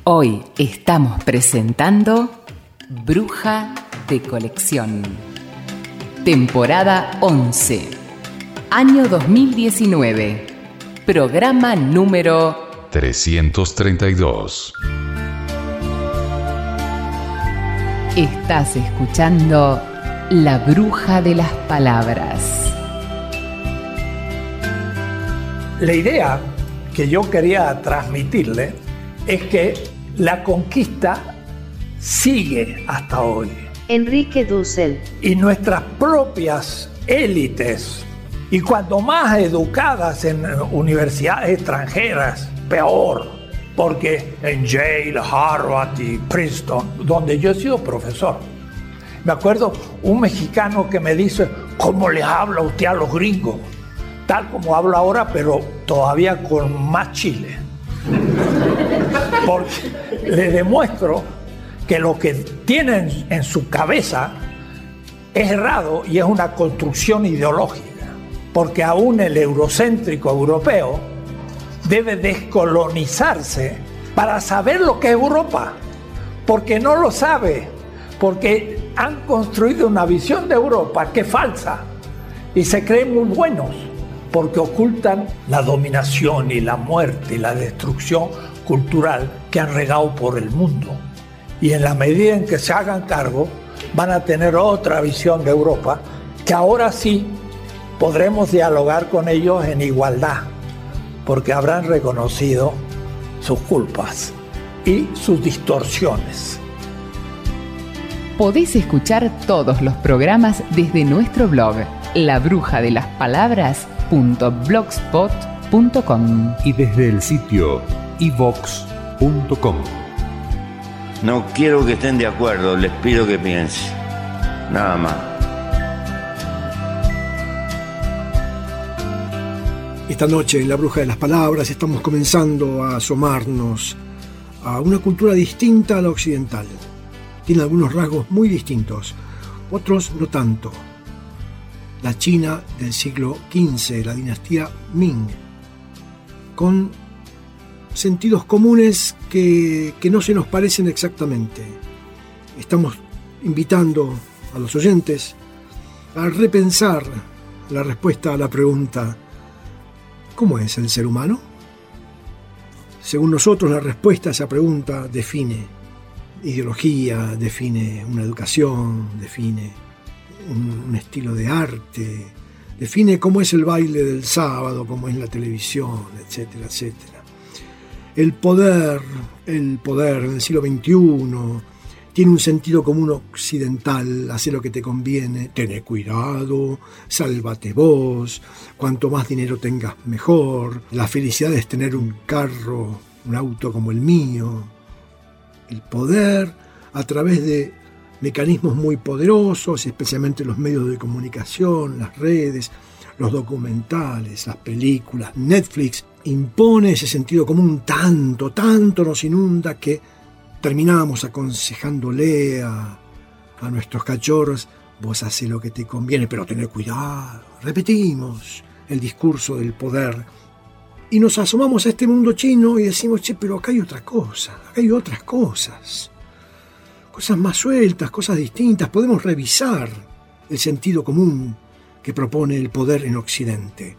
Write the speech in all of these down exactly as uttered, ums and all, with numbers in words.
Hoy estamos presentando Bruja de Colección. Temporada once. Año dos mil diecinueve. Programa número trescientos treinta y dos. Estás escuchando La Bruja de las Palabras. La idea que yo quería transmitirle es que la conquista sigue hasta hoy. Enrique Dussel. Y nuestras propias élites, y cuanto más educadas en universidades extranjeras, peor, porque en Yale, Harvard y Princeton, donde yo he sido profesor, me acuerdo un mexicano que me dice: ¿cómo le habla usted a los gringos? Tal como hablo ahora, pero todavía con más chile. Porque le demuestro que lo que tienen en su cabeza es errado y es una construcción ideológica. Porque aún el eurocéntrico europeo debe descolonizarse para saber lo que es Europa. Porque no lo sabe. Porque han construido una visión de Europa que es falsa. Y se creen muy buenos. Porque ocultan la dominación y la muerte y la destrucción cultural que han regado por el mundo. Y en la medida en que se hagan cargo, van a tener otra visión de Europa, que ahora sí podremos dialogar con ellos en igualdad, porque habrán reconocido sus culpas y sus distorsiones. Podés escuchar todos los programas desde nuestro blog, la bruja de las palabras punto blogspot punto com, y desde el sitio i vox punto com. No quiero que estén de acuerdo, les pido que piensen. Nada más. Esta noche en La Bruja de las Palabras estamos comenzando a asomarnos a una cultura distinta a la occidental. Tiene algunos rasgos muy distintos, otros no tanto. La China del siglo quince, la dinastía Ming, con sentidos comunes que, que no se nos parecen exactamente. Estamos invitando a los oyentes a repensar la respuesta a la pregunta: ¿cómo es el ser humano? Según nosotros, la respuesta a esa pregunta define ideología, define una educación, define un, un estilo de arte, define cómo es el baile del sábado, cómo es la televisión, etcétera, etcétera. El poder, el poder en el siglo veintiuno tiene un sentido común occidental: hace lo que te conviene, tené cuidado, sálvate vos, cuanto más dinero tengas mejor, la felicidad es tener un carro, un auto como el mío. El poder a través de mecanismos muy poderosos, especialmente los medios de comunicación, las redes, los documentales, las películas, Netflix, impone ese sentido común tanto, tanto nos inunda que terminamos aconsejándole a, a nuestros cachorros: vos hacés lo que te conviene, pero tened cuidado. Repetimos el discurso del poder y nos asomamos a este mundo chino y decimos: che, pero acá hay otra cosa, acá hay otras cosas, cosas más sueltas, cosas distintas. Podemos revisar el sentido común que propone el poder en Occidente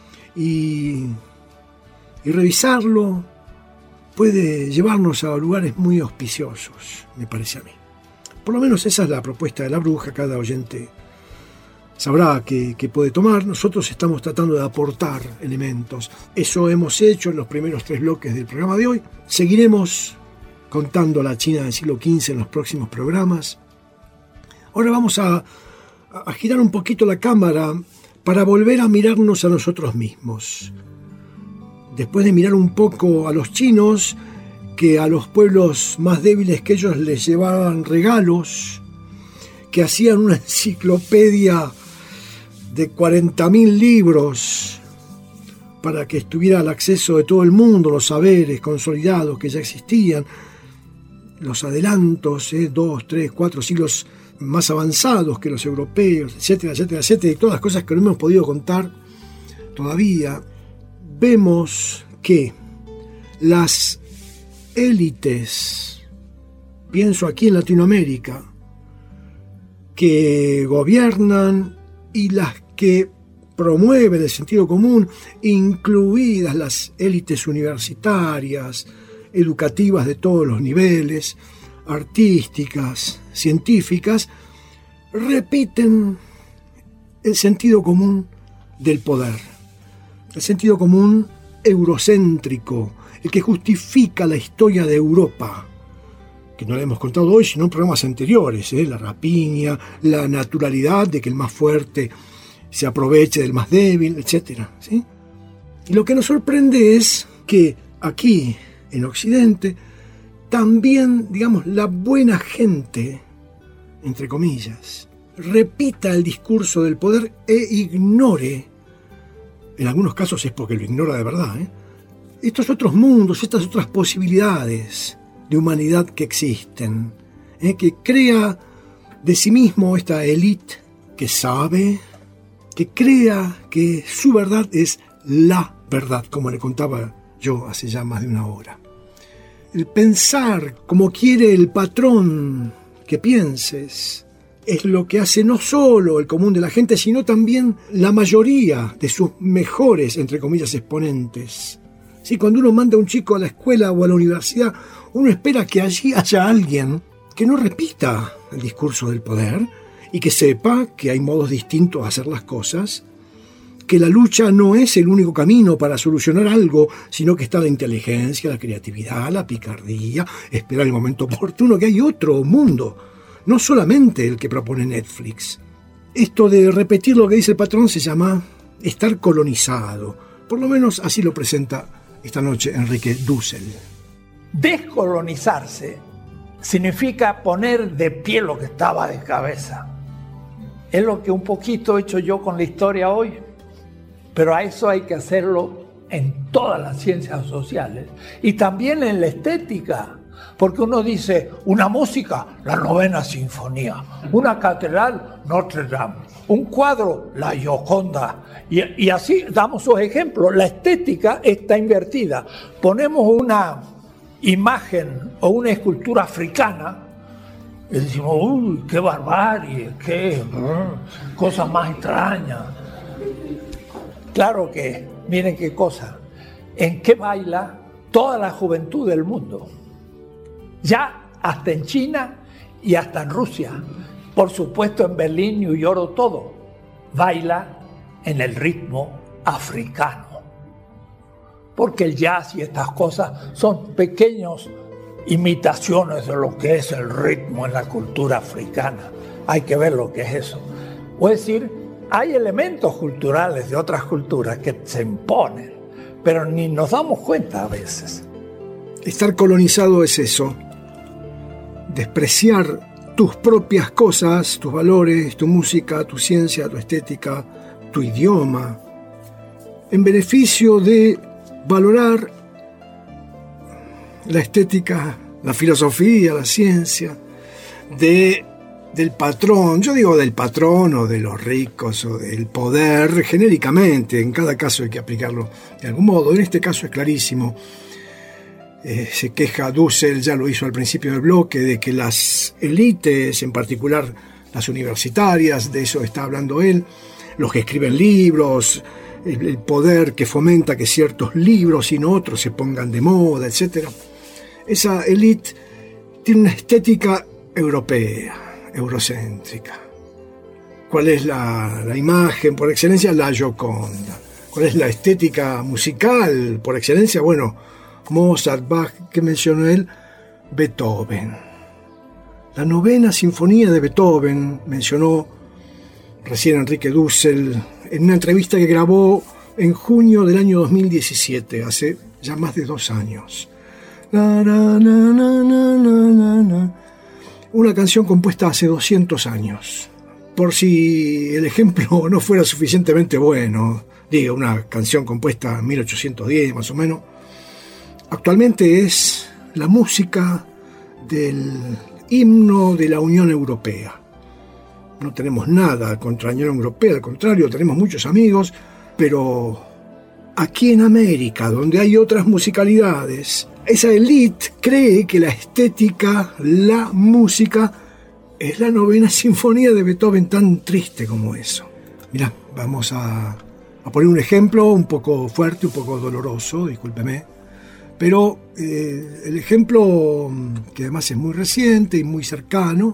y, y revisarlo puede llevarnos a lugares muy auspiciosos, me parece a mí. Por lo menos esa es la propuesta de la bruja. Cada oyente sabrá que, que puede tomar. Nosotros estamos tratando de aportar elementos. Eso hemos hecho en los primeros tres bloques del programa de hoy. Seguiremos contando la China del siglo quince en los próximos programas. Ahora vamos a, a girar un poquito la cámara para volver a mirarnos a nosotros mismos. Después de mirar un poco a los chinos, que a los pueblos más débiles que ellos les llevaban regalos, que hacían una enciclopedia de cuarenta mil libros para que estuviera al acceso de todo el mundo los saberes consolidados que ya existían, los adelantos, eh, dos, tres, cuatro siglos más avanzados que los europeos, etcétera, etcétera, etcétera, y todas las cosas que no hemos podido contar todavía. Vemos que las élites, pienso aquí en Latinoamérica, que gobiernan y las que promueven el sentido común, incluidas las élites universitarias, educativas de todos los niveles, artísticas, científicas, repiten el sentido común del poder, el sentido común eurocéntrico, el que justifica la historia de Europa, que no le hemos contado hoy, sino en programas anteriores, ¿eh? La rapiña, la naturalidad de que el más fuerte se aproveche del más débil, etcétera, ¿sí? Y lo que nos sorprende es que aquí, en Occidente, también, digamos, la buena gente, entre comillas, repita el discurso del poder e ignore, en algunos casos es porque lo ignora de verdad, ¿eh? estos otros mundos, estas otras posibilidades de humanidad que existen, ¿eh? que crea de sí mismo esta élite que sabe, que crea que su verdad es la verdad, como le contaba yo hace ya más de una hora. El pensar como quiere el patrón que pienses es lo que hace no solo el común de la gente, sino también la mayoría de sus mejores, entre comillas, exponentes. Sí, cuando uno manda a un chico a la escuela o a la universidad, uno espera que allí haya alguien que no repita el discurso del poder y que sepa que hay modos distintos de hacer las cosas, que la lucha no es el único camino para solucionar algo, sino que está la inteligencia, la creatividad, la picardía, esperar el momento oportuno, que hay otro mundo, no solamente el que propone Netflix. Esto de repetir lo que dice el patrón se llama estar colonizado. Por lo menos así lo presenta esta noche Enrique Dussel. Descolonizarse significa poner de pie lo que estaba de cabeza. Es lo que un poquito he hecho yo con la historia hoy, pero a eso hay que hacerlo en todas las ciencias sociales y también en la estética. Porque uno dice, una música, la novena sinfonía, una catedral, Notre Dame, un cuadro, la Gioconda, y, y así damos sus ejemplos. La estética está invertida. Ponemos una imagen o una escultura africana y decimos, uy, qué barbarie, qué uh, cosa más extraña. Claro que, miren qué cosa, en qué baila toda la juventud del mundo. Ya hasta en China y hasta en Rusia, por supuesto en Berlín, New York, todo, baila en el ritmo africano. Porque el jazz y estas cosas son pequeñas imitaciones de lo que es el ritmo en la cultura africana. Hay que ver lo que es eso. Es decir, hay elementos culturales de otras culturas que se imponen, pero ni nos damos cuenta a veces. Estar colonizado es eso. Despreciar tus propias cosas, tus valores, tu música, tu ciencia, tu estética, tu idioma, en beneficio de valorar la estética, la filosofía, la ciencia, de, del patrón, yo digo del patrón o de los ricos o del poder, genéricamente, en cada caso hay que aplicarlo de algún modo. En este caso es clarísimo. Eh, se queja Dussel, ya lo hizo al principio del bloque, de que las élites, en particular las universitarias, de eso está hablando él, los que escriben libros, el, el poder que fomenta que ciertos libros y no otros se pongan de moda, etcétera. Esa élite tiene una estética europea, eurocéntrica. ¿Cuál es la, la imagen por excelencia? La Gioconda. ¿Cuál es la estética musical por excelencia? Bueno, Mozart, Bach, que mencionó él, Beethoven. La novena sinfonía de Beethoven, mencionó recién Enrique Dussel, en una entrevista que grabó en junio del año dos mil diecisiete, hace ya más de dos años. Na, na, na, na, na, na, na. Una canción compuesta hace doscientos años. Por si el ejemplo no fuera suficientemente bueno, digo, una canción compuesta en mil ochocientos diez más o menos, actualmente es la música del himno de la Unión Europea. No tenemos nada contra la Unión Europea, al contrario, tenemos muchos amigos, pero aquí en América, donde hay otras musicalidades, esa élite cree que la estética, la música, es la novena sinfonía de Beethoven, tan triste como eso. Mirá, vamos a, a poner un ejemplo un poco fuerte, un poco doloroso, discúlpeme, pero eh, el ejemplo, que además es muy reciente y muy cercano,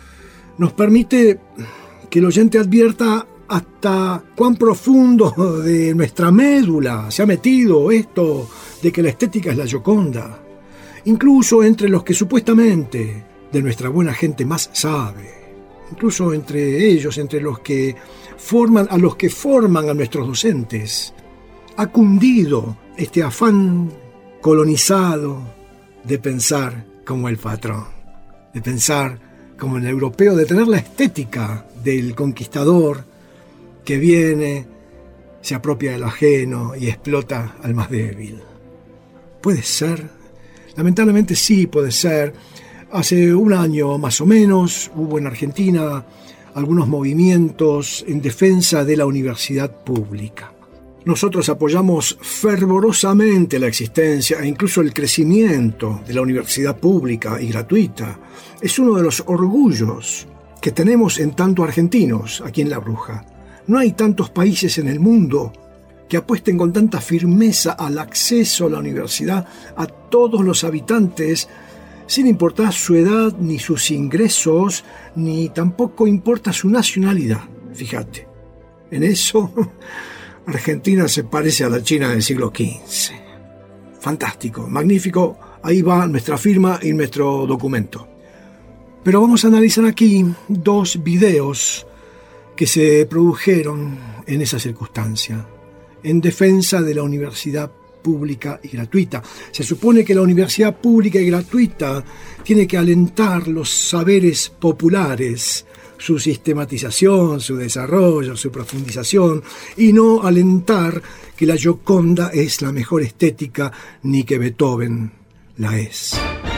nos permite que el oyente advierta hasta cuán profundo de nuestra médula se ha metido esto de que la estética es la Gioconda, incluso entre los que supuestamente de nuestra buena gente más sabe, incluso entre ellos, entre los que forman a los que forman a nuestros docentes, ha cundido este afán colonizado de pensar como el patrón, de pensar como el europeo, de tener la estética del conquistador que viene, se apropia de lo ajeno y explota al más débil. ¿Puede ser? Lamentablemente sí, puede ser. Hace un año más o menos hubo en Argentina algunos movimientos en defensa de la universidad pública. Nosotros apoyamos fervorosamente la existencia e incluso el crecimiento de la universidad pública y gratuita. Es uno de los orgullos que tenemos en tanto argentinos aquí en La Bruja. No hay tantos países en el mundo que apuesten con tanta firmeza al acceso a la universidad a todos los habitantes, sin importar su edad, ni sus ingresos, ni tampoco importa su nacionalidad. Fíjate, en eso Argentina se parece a la China del siglo quince. Fantástico, magnífico, ahí va nuestra firma y nuestro documento. Pero vamos a analizar aquí dos videos que se produjeron en esa circunstancia, en defensa de la universidad pública y gratuita. Se supone que la universidad pública y gratuita tiene que alentar los saberes populares, su sistematización, su desarrollo, su profundización, y no alentar que la Gioconda es la mejor estética ni que Beethoven la es.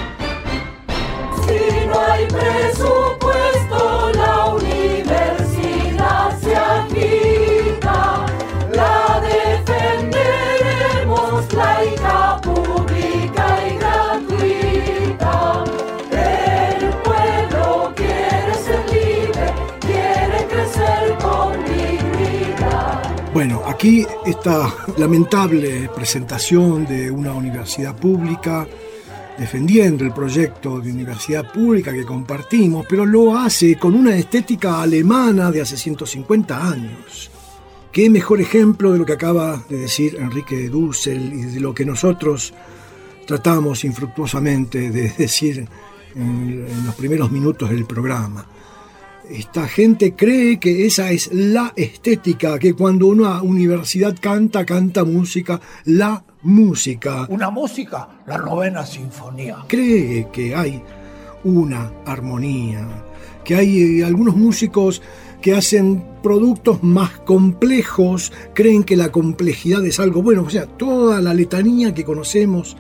Si no hay presupuesto, la universidad se agita, la defenderemos laica, pública y gratuita. El pueblo quiere ser libre, quiere crecer con dignidad. Bueno, aquí esta lamentable presentación de una universidad pública defendiendo el proyecto de universidad pública que compartimos, pero lo hace con una estética alemana de hace ciento cincuenta años. Qué mejor ejemplo de lo que acaba de decir Enrique Dussel y de lo que nosotros tratamos infructuosamente de decir en, en los primeros minutos del programa. Esta gente cree que esa es la estética, que cuando una universidad canta, canta música, la música. Una música, la novena sinfonía. Cree que hay una armonía, que hay algunos músicos que hacen productos más complejos, creen que la complejidad es algo bueno, o sea, toda la letanía que conocemos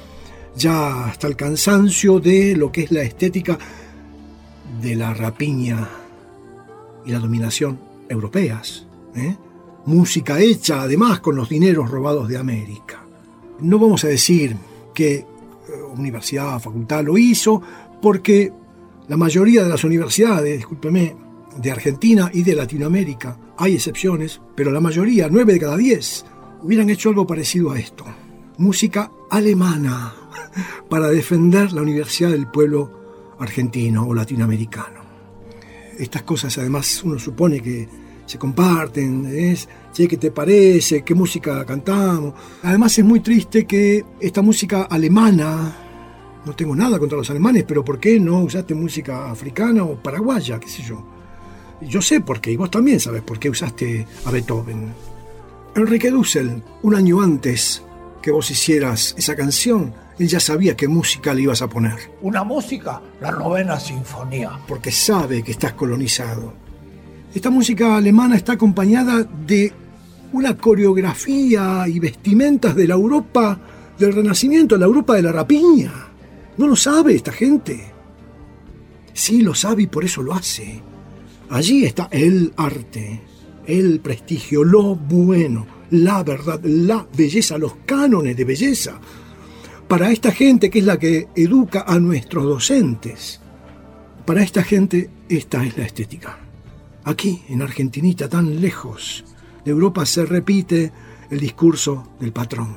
ya hasta el cansancio de lo que es la estética de la rapiña y la dominación europeas, ¿eh? Música hecha además con los dineros robados de América. No vamos a decir que universidad o facultad lo hizo, porque la mayoría de las universidades, discúlpeme, de Argentina y de Latinoamérica, hay excepciones, pero la mayoría, nueve de cada diez, hubieran hecho algo parecido a esto. Música alemana para defender la universidad del pueblo argentino o latinoamericano. Estas cosas además uno supone que se comparten, es, che, ¿qué te parece? ¿Qué música cantamos? Además es muy triste que esta música alemana, no tengo nada contra los alemanes, pero ¿por qué no usaste música africana o paraguaya? ¿Qué sé yo? Yo sé por qué, y vos también sabes por qué usaste a Beethoven. Enrique Dussel, un año antes que vos hicieras esa canción, él ya sabía qué música le ibas a poner. Una música, la novena sinfonía. Porque sabe que estás colonizado. Esta música alemana está acompañada de una coreografía y vestimentas de la Europa del Renacimiento, la Europa de la rapiña. No lo sabe esta gente. Sí lo sabe y por eso lo hace. Allí está el arte, el prestigio, lo bueno, la verdad, la belleza, los cánones de belleza. para esta gente que es la que educa a nuestros docentes. Para esta gente esta es la estética. Aquí, en Argentinita, tan lejos de Europa, se repite el discurso del patrón.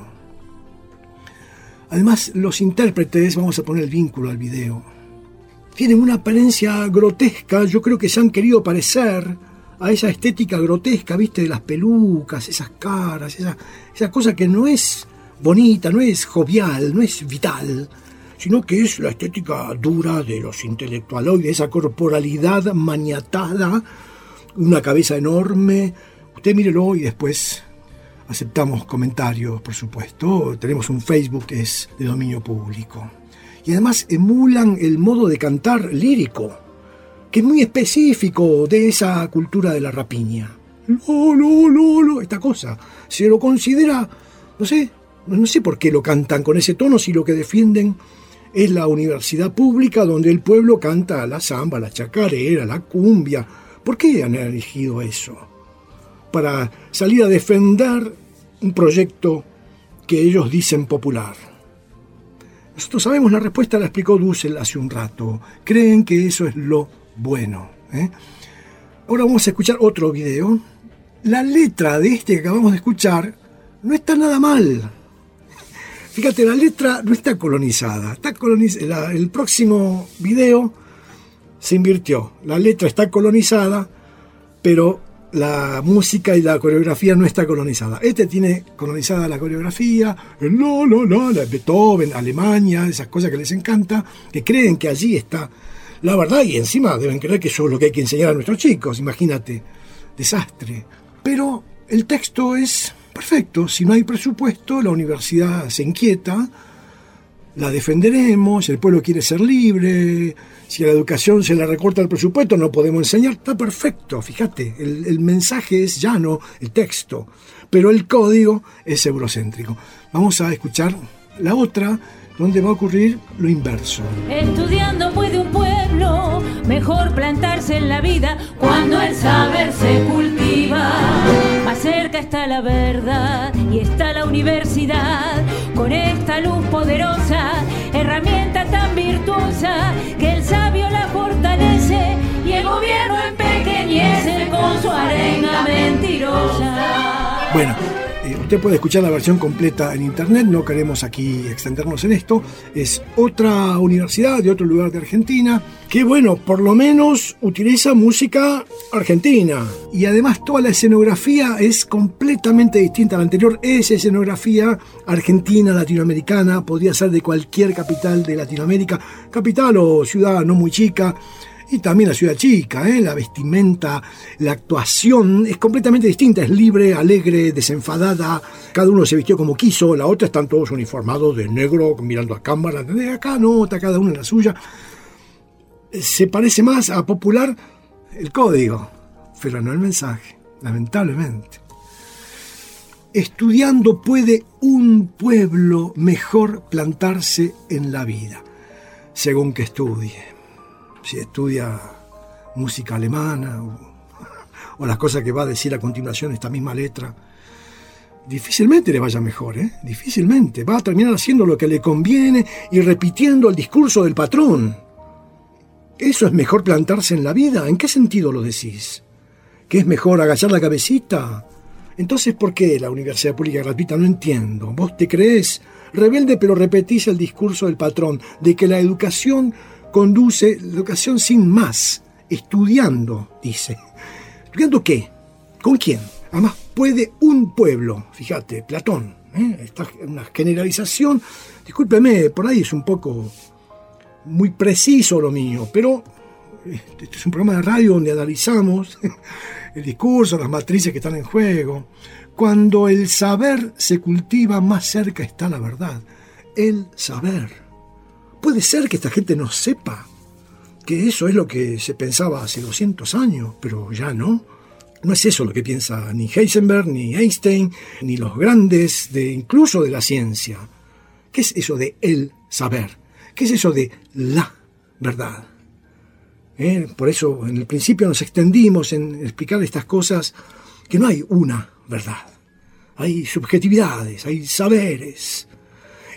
Además, los intérpretes, vamos a poner el vínculo al video, tienen una apariencia grotesca. Yo creo que se han querido parecer a esa estética grotesca, ¿viste? De las pelucas, esas caras, esa, esa cosa que no es bonita, no es jovial, no es vital, sino que es la estética dura de los intelectualoides, esa corporalidad maniatada, una cabeza enorme. Usted mírelo y después aceptamos comentarios, por supuesto. Tenemos un Facebook que es de dominio público. Y además emulan el modo de cantar lírico, que es muy específico de esa cultura de la rapiña. Lo, lo, lo, lo, esta cosa. Se lo considera, no sé, no sé por qué lo cantan con ese tono si lo que defienden es la universidad pública donde el pueblo canta la samba, la chacarera, la cumbia. ¿Por qué han elegido eso? Para salir a defender un proyecto que ellos dicen popular. Nosotros sabemos la respuesta, la explicó Dussel hace un rato. Creen que eso es lo bueno, ¿eh? Ahora vamos a escuchar otro video. La letra de este que acabamos de escuchar no está nada mal. Fíjate, la letra no está colonizada. Está colonizada. El próximo video se invirtió. La letra está colonizada, pero la música y la coreografía no está colonizada. Este tiene colonizada la coreografía, el no, no, no, la Beethoven, Alemania, esas cosas que les encanta, que creen que allí está la verdad, y encima deben creer que eso es lo que hay que enseñar a nuestros chicos. Imagínate, desastre. Pero el texto es perfecto. Si no hay presupuesto, la universidad se inquieta, la defenderemos, el pueblo quiere ser libre, si a la educación se le recorta el presupuesto no podemos enseñar. Está perfecto, fíjate, el, el mensaje es llano, el texto, pero el código es eurocéntrico. Vamos a escuchar la otra, donde va a ocurrir lo inverso. Estudiando puede un pueblo mejor plantarse en la vida cuando el saber se cultiva. Más cerca está la verdad y está la universidad con esta luz poderosa, herramienta tan virtuosa que el sabio la fortalece y el gobierno empequeñece con su arenga mentirosa. Bueno, eh, usted puede escuchar la versión completa en internet, no queremos aquí extendernos en esto. Es otra universidad de otro lugar de Argentina que, bueno, por lo menos utiliza música argentina. Y además toda la escenografía es completamente distinta a la anterior. Es escenografía argentina, latinoamericana, podría ser de cualquier capital de Latinoamérica, capital o ciudad no muy chica. Y también la ciudad chica, ¿eh? La vestimenta, la actuación es completamente distinta, es libre, alegre, desenfadada. Cada uno se vistió como quiso, la otra están todos uniformados de negro, mirando a cámara. De acá no, está cada uno en la suya. Se parece más a popular el código, pero no el mensaje, lamentablemente. Estudiando puede un pueblo mejor plantarse en la vida, según que estudie. Si estudia música alemana o, o las cosas que va a decir a continuación esta misma letra, difícilmente le vaya mejor, ¿eh? Difícilmente. Va a terminar haciendo lo que le conviene y repitiendo el discurso del patrón. ¿Eso es mejor plantarse en la vida? ¿En qué sentido lo decís? ¿Que es mejor agachar la cabecita? Entonces, ¿por qué la universidad pública gratuita? No entiendo. ¿Vos te creés rebelde pero repetís el discurso del patrón de que la educación conduce, la educación sin más, estudiando, dice. ¿Estudiando qué? ¿Con quién? Además, puede un pueblo, fíjate, Platón, ¿eh? Esta es una generalización, discúlpeme, por ahí es un poco muy preciso lo mío, pero este es un programa de radio donde analizamos el discurso, las matrices que están en juego. Cuando el saber se cultiva, más cerca está la verdad. El saber. Puede ser que esta gente no sepa que eso es lo que se pensaba hace doscientos años, pero ya no. No es eso lo que piensa ni Heisenberg, ni Einstein, ni los grandes, de incluso de la ciencia. ¿Qué es eso de el saber? ¿Qué es eso de la verdad? ¿Eh? Por eso en el principio nos extendimos en explicar estas cosas, que no hay una verdad. Hay subjetividades, hay saberes.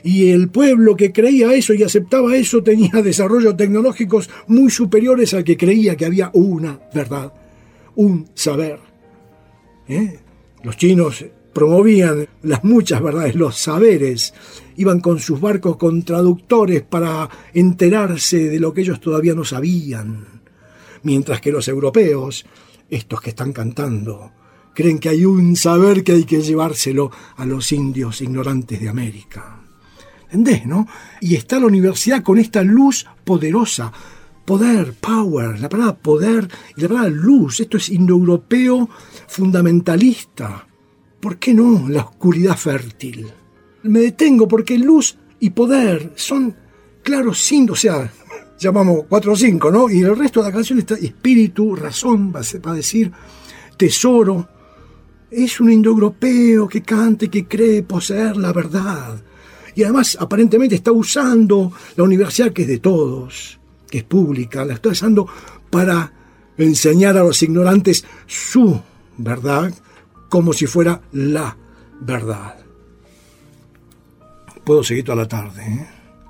y el pueblo que creía eso y aceptaba eso tenía desarrollos tecnológicos muy superiores al que creía que había una verdad, un saber. ¿Eh? Los chinos promovían las muchas verdades, los saberes, iban con sus barcos con traductores para enterarse de lo que ellos todavía no sabían, mientras que los europeos, estos que están cantando, creen que hay un saber que hay que llevárselo a los indios ignorantes de América. ¿Entendés, no? Y está la universidad con esta luz poderosa, poder, power, la palabra poder y la palabra luz, esto es indoeuropeo fundamentalista. ¿Por qué no la oscuridad fértil? Me detengo porque luz y poder son claros sin, o sea, llamamos cuatro o cinco, ¿no? Y el resto de la canción está espíritu, razón, va a decir, tesoro. Es un indoeuropeo que canta y que cree poseer la verdad. Y además, aparentemente, está usando la universidad, que es de todos, que es pública, la está usando para enseñar a los ignorantes su verdad, como si fuera la verdad. Puedo seguir toda la tarde, ¿eh?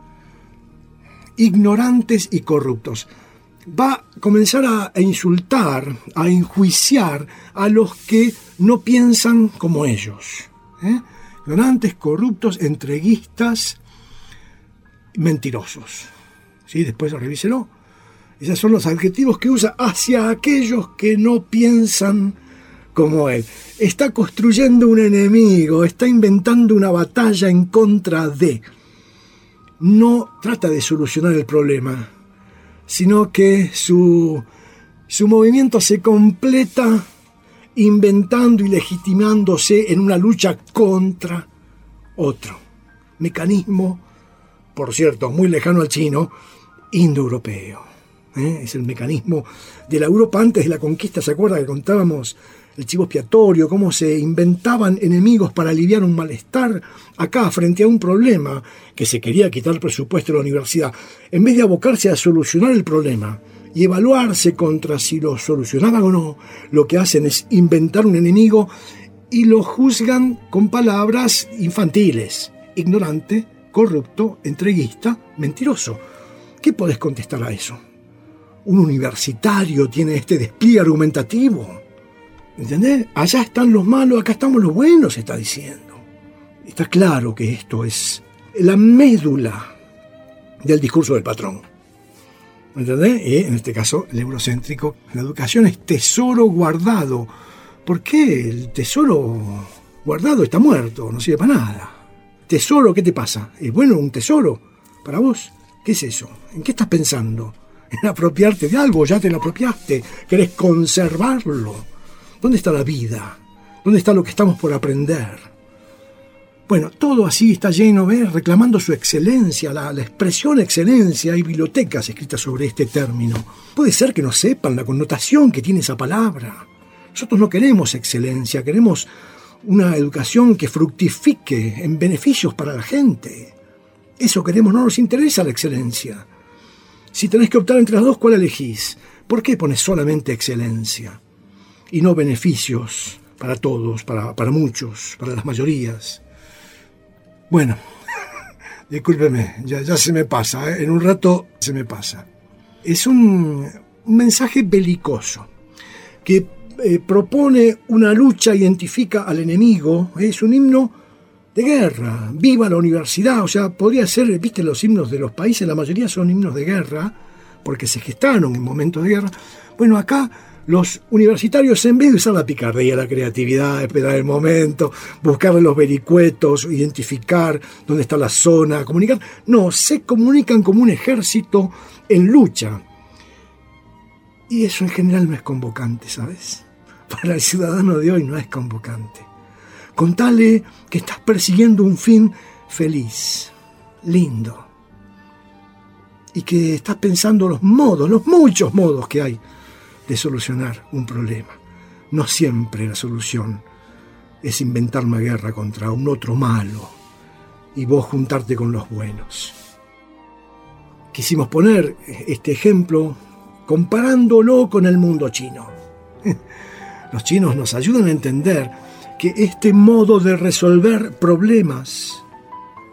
Ignorantes y corruptos. Va a comenzar a, a insultar, a enjuiciar a los que no piensan como ellos. ¿eh? Ignorantes, corruptos, entreguistas, mentirosos. ¿Sí? Después revíselo. Esos son los adjetivos que usa hacia aquellos que no piensan como él. Está construyendo un enemigo, está inventando una batalla en contra de. No trata de solucionar el problema, sino que su, su movimiento se completa inventando y legitimándose en una lucha contra otro. Mecanismo, por cierto, muy lejano al chino, indoeuropeo. ¿Eh? Es el mecanismo de la Europa antes de la conquista. ¿Se acuerda que contábamos el chivo expiatorio, cómo se inventaban enemigos para aliviar un malestar acá frente a un problema que se quería quitar el presupuesto de la universidad? En vez de abocarse a solucionar el problema y evaluarse contra si lo solucionaban o no, lo que hacen es inventar un enemigo y lo juzgan con palabras infantiles: ignorante, corrupto, entreguista, mentiroso. ¿Qué podés contestar a eso? Un universitario tiene este despliegue argumentativo. ¿Entendés? Allá están los malos, acá estamos los buenos, está diciendo. Está claro que esto es la médula del discurso del patrón. ¿Entendés? Y en este caso, el eurocéntrico. La educación es tesoro guardado. ¿Por qué? El tesoro guardado está muerto, no sirve para nada. Tesoro, ¿qué te pasa? ¿Es bueno un tesoro para vos? ¿Qué es eso? ¿En qué estás pensando? ¿En apropiarte de algo? ¿Ya te lo apropiaste? ¿Querés conservarlo? ¿Dónde está la vida? ¿Dónde está lo que estamos por aprender? Bueno, todo así está lleno, ¿ves? Reclamando su excelencia, la, la expresión excelencia. Hay bibliotecas escritas sobre este término. Puede ser que no sepan la connotación que tiene esa palabra. Nosotros no queremos excelencia, queremos una educación que fructifique en beneficios para la gente. Eso queremos, no nos interesa la excelencia. Si tenés que optar entre las dos, ¿cuál elegís? ¿Por qué pones solamente excelencia y no beneficios para todos, para, para muchos, para las mayorías? Bueno, discúlpeme, ya, ya se me pasa, ¿eh? En un rato se me pasa. Es un, un mensaje belicoso que eh, propone una lucha, identifica al enemigo. Es un himno de guerra. Viva la universidad. O sea, podría ser, viste, los himnos de los países, la mayoría son himnos de guerra, porque se gestaron en momentos de guerra. Bueno, acá los universitarios, en vez de usar la picardía, la creatividad, esperar el momento, buscar los vericuetos, identificar dónde está la zona, comunicar, no, se comunican como un ejército en lucha. Y eso en general no es convocante, ¿sabes? Para el ciudadano de hoy no es convocante. Contale que estás persiguiendo un fin feliz, lindo, y que estás pensando los modos, los muchos modos que hay de solucionar un problema. No siempre la solución es inventar una guerra contra un otro malo y vos juntarte con los buenos. Quisimos poner este ejemplo comparándolo con el mundo chino. Los chinos nos ayudan a entender que este modo de resolver problemas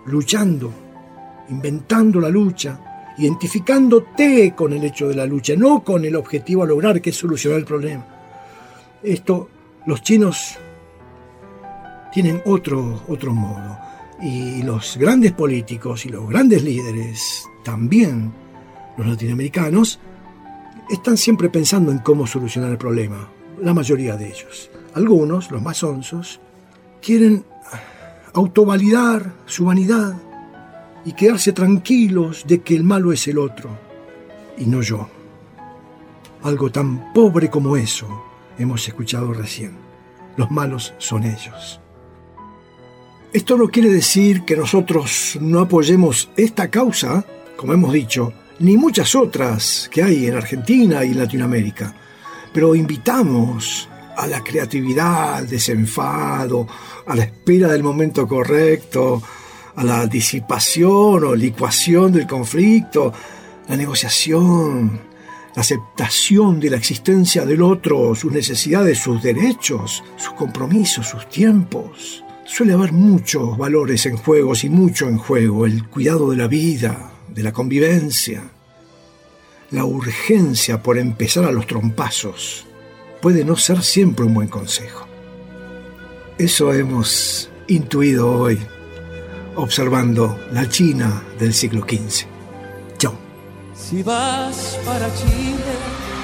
luchando, inventando la lucha, identificándote con el hecho de la lucha, no con el objetivo a lograr, que es solucionar el problema. Esto, los chinos tienen otro, otro modo, y los grandes políticos y los grandes líderes, también los latinoamericanos, están siempre pensando en cómo solucionar el problema, la mayoría de ellos. Algunos, los más onzos, quieren autovalidar su vanidad y quedarse tranquilos de que el malo es el otro y no yo. Algo tan pobre como eso hemos escuchado recién. Los malos son ellos. Esto no quiere decir que nosotros no apoyemos esta causa, como hemos dicho, ni muchas otras que hay en Argentina y en Latinoamérica, pero invitamos a la creatividad, al desenfado, a la espera del momento correcto, a la disipación o licuación del conflicto, la negociación, la aceptación de la existencia del otro, sus necesidades, sus derechos, sus compromisos, sus tiempos. Suele haber muchos valores en juego y mucho en juego, el cuidado de la vida, de la convivencia. La urgencia por empezar a los trompazos puede no ser siempre un buen consejo. Eso hemos intuido hoy, observando la China del siglo quince. Chao. Si vas para Chile,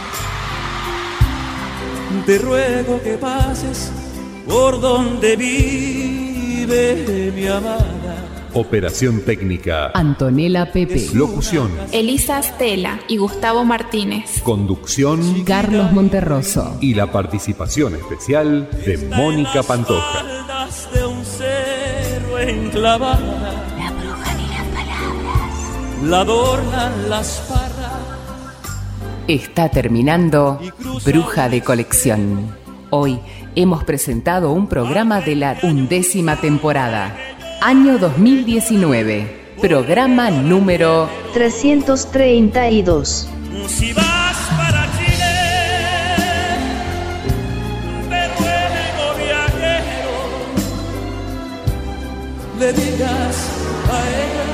te ruego que pases por donde vive mi amada. Operación técnica Antonella Pepe. Locución Elisa Stella y Gustavo Martínez. Conducción Carlos Monterroso. Y la participación especial de Mónica Pantoja. De un cerro enclavada, La bruja de las palabras. la adornan las parras. Está terminando Bruja de Colección. Hoy hemos presentado un programa de la undécima temporada. Año dos mil diecinueve, programa número trescientos treinta y dos. Si vas para Chile, te ruego viajero, le digas a ella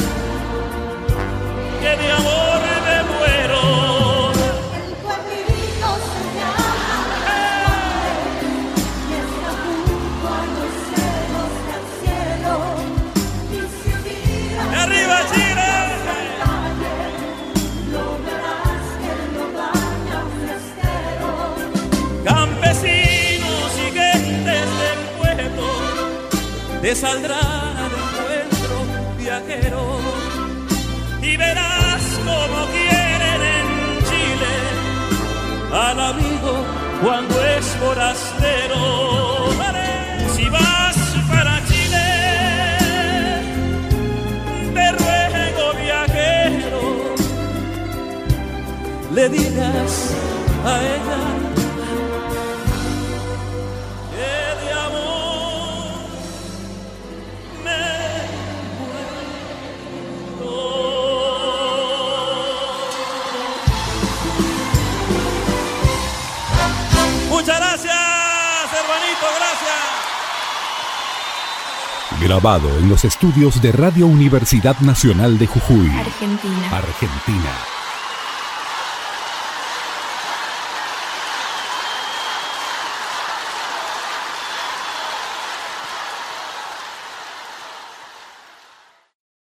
que de amor me muero. El pueblito se llama y está junto a los cielos del cielo. Y si miras ¡Arriba Chile! lo verás que no daña un estero. Campesinos y gentes del pueblo te saldrán al encuentro, viajero, y verás como quieren en Chile al amigo cuando es forastero. Si vas para Chile, te ruego, viajero, le digas a ella que de amor me muero. Muchas gracias, hermanito, gracias. Grabado en los estudios de Radio Universidad Nacional de Jujuy, Argentina. Argentina.